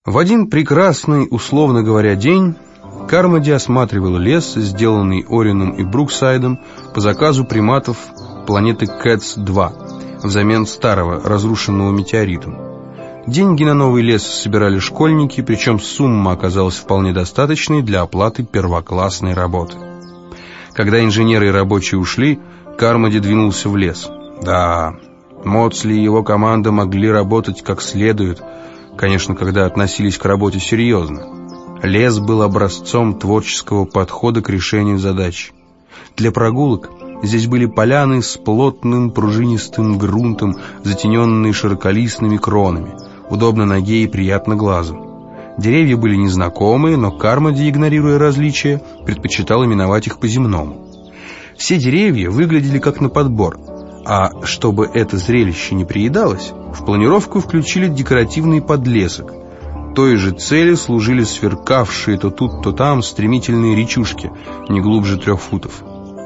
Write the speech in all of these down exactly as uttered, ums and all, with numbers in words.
В один прекрасный, условно говоря, день Кармоди осматривал лес, сделанный Орином и Бруксайдом по заказу приматов планеты Кэтс два взамен старого, разрушенного метеоритом. Деньги на новый лес собирали школьники, причем сумма оказалась вполне достаточной для оплаты первоклассной работы. Когда инженеры и рабочие ушли, Кармоди двинулся в лес. Да, Моцли и его команда могли работать как следует, конечно, когда относились к работе серьезно. Лес был образцом творческого подхода к решению задач. Для прогулок здесь были поляны с плотным пружинистым грунтом, затененные широколистными кронами, удобно ноге и приятно глазу. Деревья были незнакомые, но Кармоди, игнорируя различия, предпочитал именовать их по-земному. Все деревья выглядели как на подбор, а чтобы это зрелище не приедалось, в планировку включили декоративный подлесок. Той же цели служили сверкавшие то тут, то там стремительные речушки, не глубже трех футов.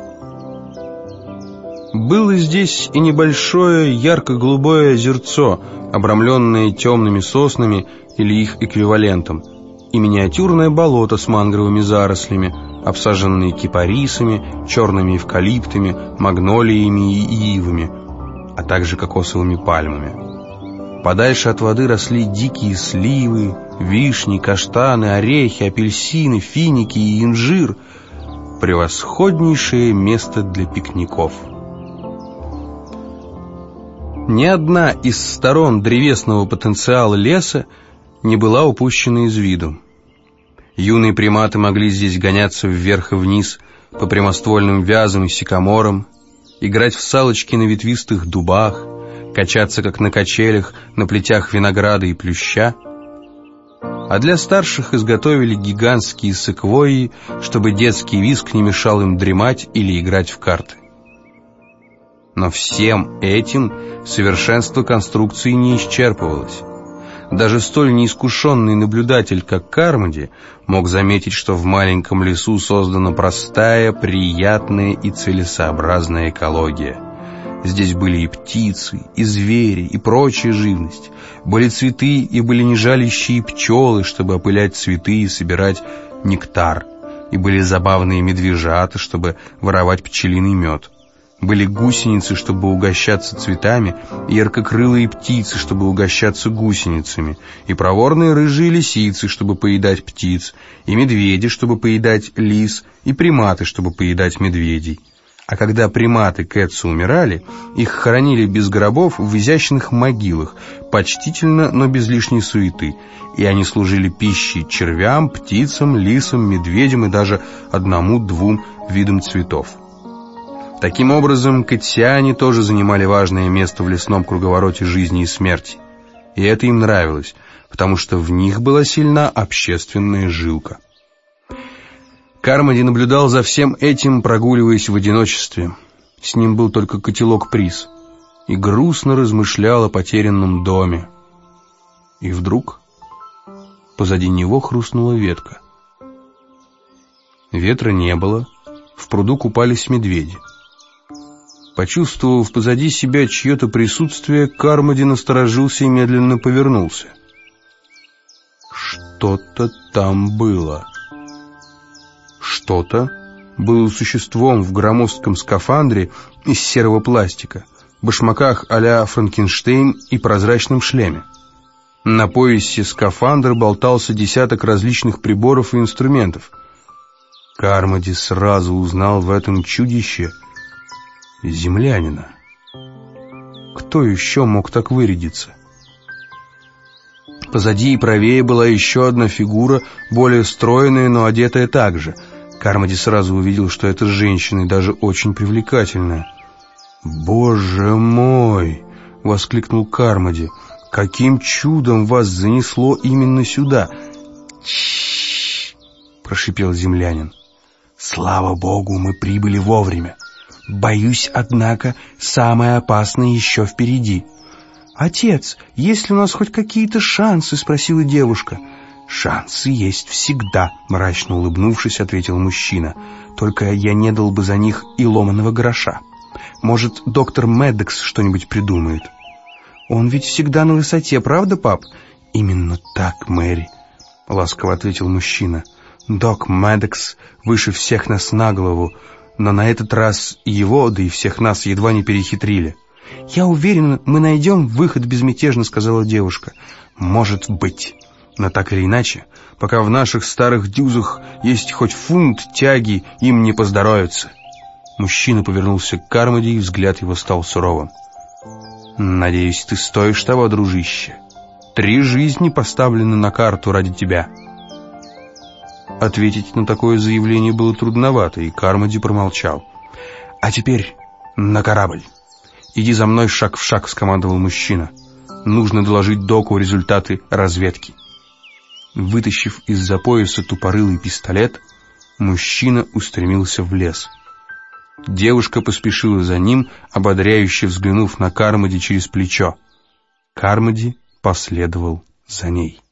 Было здесь и небольшое ярко-голубое озерцо, обрамленное темными соснами или их эквивалентом, и миниатюрное болото с мангровыми зарослями, обсаженные кипарисами, черными эвкалиптами, магнолиями и ивами, а также кокосовыми пальмами. Подальше от воды росли дикие сливы, вишни, каштаны, орехи, апельсины, финики и инжир. Превосходнейшее место для пикников. Ни одна из сторон древесного потенциала леса не была упущена из виду. Юные приматы могли здесь гоняться вверх и вниз по прямоствольным вязам и сикаморам, играть в салочки на ветвистых дубах, качаться, как на качелях, на плетях винограда и плюща. А для старших изготовили гигантские секвойи, чтобы детский визг не мешал им дремать или играть в карты. Но всем этим совершенство конструкции не исчерпывалось. Даже столь неискушенный наблюдатель, как Кармоди, мог заметить, что в маленьком лесу создана простая, приятная и целесообразная экология. Здесь были и птицы, и звери, и прочая живность. Были цветы, и были нежалящие пчелы, чтобы опылять цветы и собирать нектар. И были забавные медвежата, чтобы воровать пчелиный мед. Были гусеницы, чтобы угощаться цветами, и яркокрылые птицы, чтобы угощаться гусеницами, и проворные рыжие лисицы, чтобы поедать птиц, и медведи, чтобы поедать лис, и приматы, чтобы поедать медведей. А когда приматы Кэтса умирали, их хоронили без гробов в изящных могилах, почтительно, но без лишней суеты, и они служили пищей червям, птицам, лисам, медведям и даже одному-двум видам цветов. Таким образом, кэтсиане тоже занимали важное место в лесном круговороте жизни и смерти. И это им нравилось, потому что в них была сильна общественная жилка. Кармоди наблюдал за всем этим, прогуливаясь в одиночестве. С ним был только котелок приз, и грустно размышлял о потерянном доме. И вдруг позади него хрустнула ветка. Ветра не было, в пруду купались медведи. Почувствовав позади себя чье-то присутствие, Кармоди насторожился и медленно повернулся. Что-то там было. Что-то было существом в громоздком скафандре из серого пластика, башмаках а-ля Франкенштейн и прозрачном шлеме. На поясе скафандра болтался десяток различных приборов и инструментов. Кармоди сразу узнал в этом чудище землянина. Кто еще мог так вырядиться? Позади и правее была еще одна фигура, более стройная, но одетая так же. Кармоди сразу увидел, что это женщина, и даже очень привлекательная. «Боже мой!» — воскликнул Кармоди. «Каким чудом вас занесло именно сюда?» «Тш-ш-ш!» — прошипел землянин. «Слава богу, мы прибыли вовремя. Боюсь, однако, самое опасное еще впереди». «Отец, есть ли у нас хоть какие-то шансы?» — спросила девушка. «Шансы есть всегда», — мрачно улыбнувшись, ответил мужчина. «Только я не дал бы за них и ломаного гроша. Может, доктор Медекс что-нибудь придумает?» «Он ведь всегда на высоте, правда, пап? «Именно так, Мэри», — ласково ответил мужчина. «Док Мэддокс выше всех нас на голову, но на этот раз его, да и всех нас, едва не перехитрили». «Я уверена, мы найдем выход», — безмятежно сказала девушка. «Может быть. Но так или иначе, пока в наших старых дюзах есть хоть фунт тяги, им не поздоровится». Мужчина повернулся к Кармоди, и взгляд его стал суровым. «Надеюсь, ты стоишь того, дружище. Три жизни поставлены на карту ради тебя». Ответить на такое заявление было трудновато, и Кармоди промолчал. «А теперь на корабль. Иди за мной шаг в шаг», — скомандовал мужчина. «Нужно доложить доку результаты разведки». Вытащив из-за пояса тупорылый пистолет, мужчина устремился в лес. Девушка поспешила за ним, ободряюще взглянув на Кармоди через плечо. Кармоди последовал за ней.